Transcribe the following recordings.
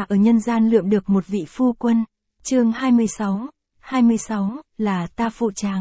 ở nhân gian lượm được một vị phu quân. Chương 26 là ta phụ chàng.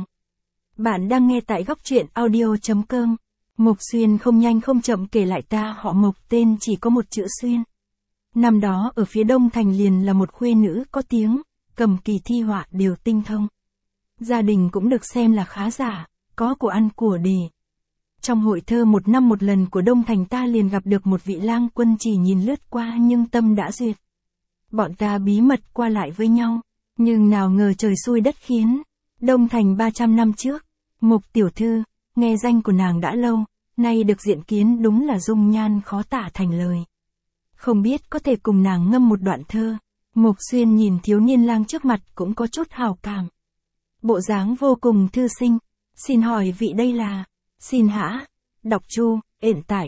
Bạn đang nghe tại góc truyện audio.com. Mộc Xuyên không nhanh không chậm kể lại ta họ Mộc, tên chỉ có một chữ Xuyên. Năm đó ở phía Đông Thành liền là một khuê nữ có tiếng, cầm kỳ thi họa đều tinh thông. Gia đình cũng được xem là khá giả, có của ăn của để. Trong hội thơ một năm một lần của Đông Thành ta liền gặp được một vị lang quân, chỉ nhìn lướt qua nhưng tâm đã duyệt. Bọn ta bí mật qua lại với nhau, nhưng nào ngờ trời xui đất khiến. Đông Thành 300 năm trước, Mộc tiểu thư, nghe danh của nàng đã lâu, nay được diện kiến đúng là dung nhan khó tả thành lời. Không biết có thể cùng nàng ngâm một đoạn thơ. Mộc Xuyên nhìn thiếu niên lang trước mặt cũng có chút hào cảm. Bộ dáng vô cùng thư sinh. Xin hỏi vị đây là? Xin hả? Đọc Chu, hiện tại,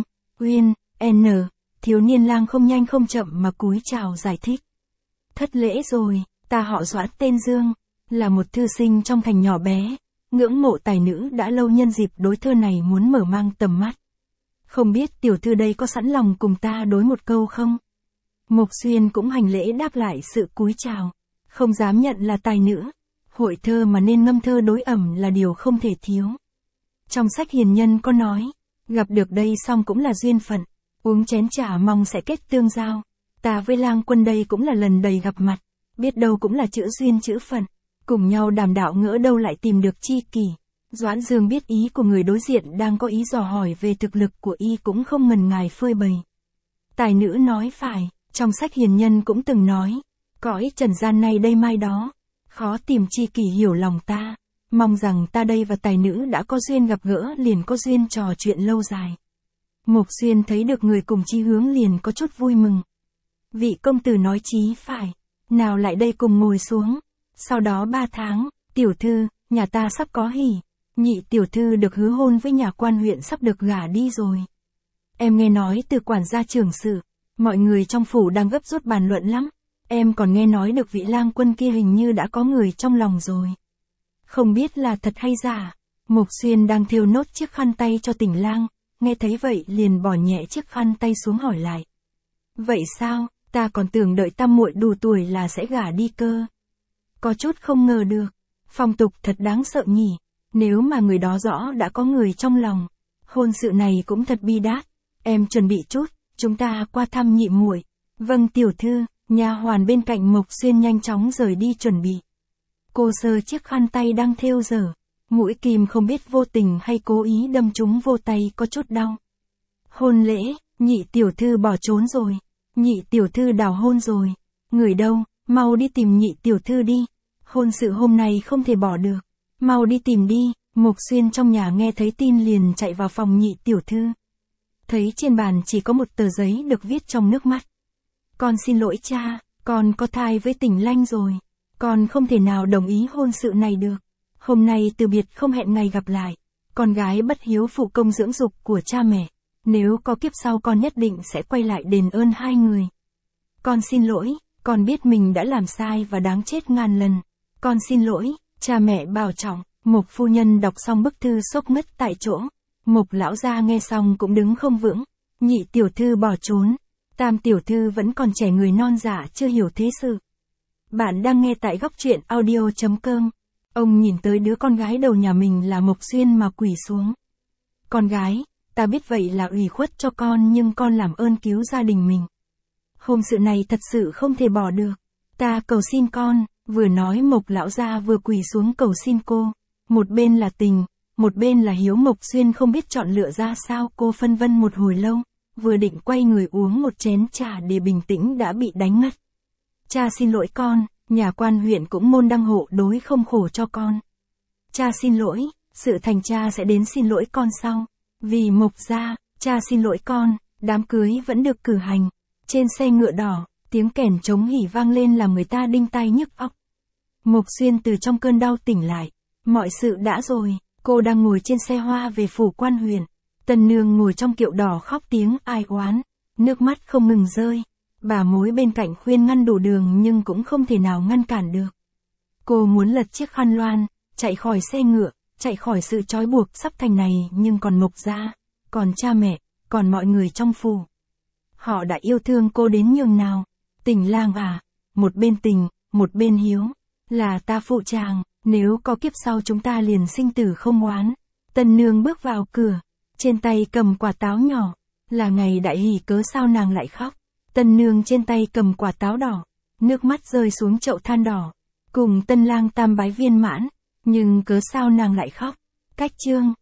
Uyên, N. Thiếu niên lang không nhanh không chậm mà cúi chào giải thích. Thất lễ rồi, ta họ Doãn tên Dương, là một thư sinh trong thành nhỏ bé, ngưỡng mộ tài nữ đã lâu, nhân dịp đối thơ này muốn mở mang tầm mắt. Không biết tiểu thư đây có sẵn lòng cùng ta đối một câu không? Mộc Xuyên cũng hành lễ đáp lại sự cúi chào, không dám nhận là tài nữ. Hội thơ mà nên ngâm thơ đối ẩm là điều không thể thiếu. Trong sách hiền nhân có nói, gặp được đây xong cũng là duyên phận, uống chén trà mong sẽ kết tương giao. Ta với lang quân đây cũng là lần đầy gặp mặt, biết đâu cũng là chữ duyên chữ phận, cùng nhau đàm đạo ngỡ đâu lại tìm được tri kỷ. Doãn Dương biết ý của người đối diện đang có ý dò hỏi về thực lực của y cũng không ngần ngại phơi bày. Tài nữ nói phải, trong sách hiền nhân cũng từng nói, cõi trần gian này đây mai đó, khó tìm tri kỷ hiểu lòng ta. Mong rằng ta đây và tài nữ đã có duyên gặp gỡ liền có duyên trò chuyện lâu dài. Mộc Xuyên thấy được người cùng chí hướng liền có chút vui mừng. Vị công tử nói chí phải, nào lại đây cùng ngồi xuống. Sau đó 3 tháng, tiểu thư, nhà ta sắp có hỉ. Nhị tiểu thư được hứa hôn với nhà quan huyện, sắp được gả đi rồi. Em nghe nói từ quản gia trưởng sự, mọi người trong phủ đang gấp rút bàn luận lắm. Em còn nghe nói được vị lang quân kia hình như đã có người trong lòng rồi. Không biết là thật hay giả. Mộc Xuyên đang thêu nốt chiếc khăn tay cho Tỉnh lang, nghe thấy vậy liền bỏ nhẹ chiếc khăn tay xuống hỏi lại. Vậy sao, ta còn tưởng đợi tam muội đủ tuổi là sẽ gả đi cơ. Có chút không ngờ được, phong tục thật đáng sợ nhỉ, nếu mà người đó rõ đã có người trong lòng, hôn sự này cũng thật bi đát. Em chuẩn bị chút, chúng ta qua thăm nhị muội. Vâng tiểu thư. Nha hoàn bên cạnh Mộc Xuyên nhanh chóng rời đi chuẩn bị. Cô sờ chiếc khăn tay đang thêu dở, mũi kim không biết vô tình hay cố ý đâm trúng vô tay có chút đau. Hôn lễ, nhị tiểu thư bỏ trốn rồi, nhị tiểu thư đào hôn rồi. Người đâu, mau đi tìm nhị tiểu thư đi, hôn sự hôm nay không thể bỏ được, mau đi tìm đi. Mộc Xuyên trong nhà nghe thấy tin liền chạy vào phòng nhị tiểu thư. Thấy trên bàn chỉ có một tờ giấy được viết trong nước mắt. Con xin lỗi cha, con có thai với Tỉnh Lanh rồi. Con không thể nào đồng ý hôn sự này được. Hôm nay từ biệt không hẹn ngày gặp lại. Con gái bất hiếu phụ công dưỡng dục của cha mẹ. Nếu có kiếp sau con nhất định sẽ quay lại đền ơn hai người. Con xin lỗi, con biết mình đã làm sai và đáng chết ngàn lần. Con xin lỗi, cha mẹ bảo trọng. Mộc phu nhân đọc xong bức thư sốc ngất tại chỗ. Mộc lão gia nghe xong cũng đứng không vững. Nhị tiểu thư bỏ trốn. Tam tiểu thư vẫn còn trẻ, người non dạ chưa hiểu thế sự. Bạn đang nghe tại góc truyện audio.com. Ông nhìn tới đứa con gái đầu nhà mình là Mộc Xuyên mà quỳ xuống. Con gái, ta biết vậy là ủy khuất cho con, nhưng con làm ơn cứu gia đình mình. Hôn sự này thật sự không thể bỏ được. Ta cầu xin con. Vừa nói Mộc lão gia vừa quỳ xuống cầu xin cô. Một bên là tình, một bên là hiếu. Mộc Xuyên không biết chọn lựa ra sao, cô phân vân một hồi lâu. Vừa định quay người uống một chén trà để bình tĩnh đã bị đánh ngất. Cha xin lỗi con, nhà quan huyện cũng môn đăng hộ đối không khổ cho con. Cha xin lỗi, sự thành cha sẽ đến xin lỗi con sau. Vì Mộc gia, cha xin lỗi con. Đám cưới vẫn được cử hành. Trên xe ngựa đỏ, tiếng kèn trống hỉ vang lên làm người ta đinh tai nhức óc. Mộc Xuyên từ trong cơn đau tỉnh lại. Mọi sự đã rồi, cô đang ngồi trên xe hoa về phủ quan huyện. Tân nương ngồi trong kiệu đỏ khóc tiếng ai oán, nước mắt không ngừng rơi. Bà mối bên cạnh khuyên ngăn đủ đường nhưng cũng không thể nào ngăn cản được. Cô muốn lật chiếc khăn loan, chạy khỏi xe ngựa, chạy khỏi sự trói buộc sắp thành này, nhưng còn Mộc gia, còn cha mẹ, còn mọi người trong phủ. Họ đã yêu thương cô đến nhường nào. Tình lang à, một bên tình, một bên hiếu, là ta phụ chàng, nếu có kiếp sau chúng ta liền sinh tử không oán. Tân nương bước vào cửa, trên tay cầm quả táo nhỏ, là ngày đại hỷ cớ sao nàng lại khóc. Tân nương trên tay cầm quả táo đỏ, nước mắt rơi xuống chậu than đỏ, cùng tân lang tam bái viên mãn, nhưng cớ sao nàng lại khóc. Cách chương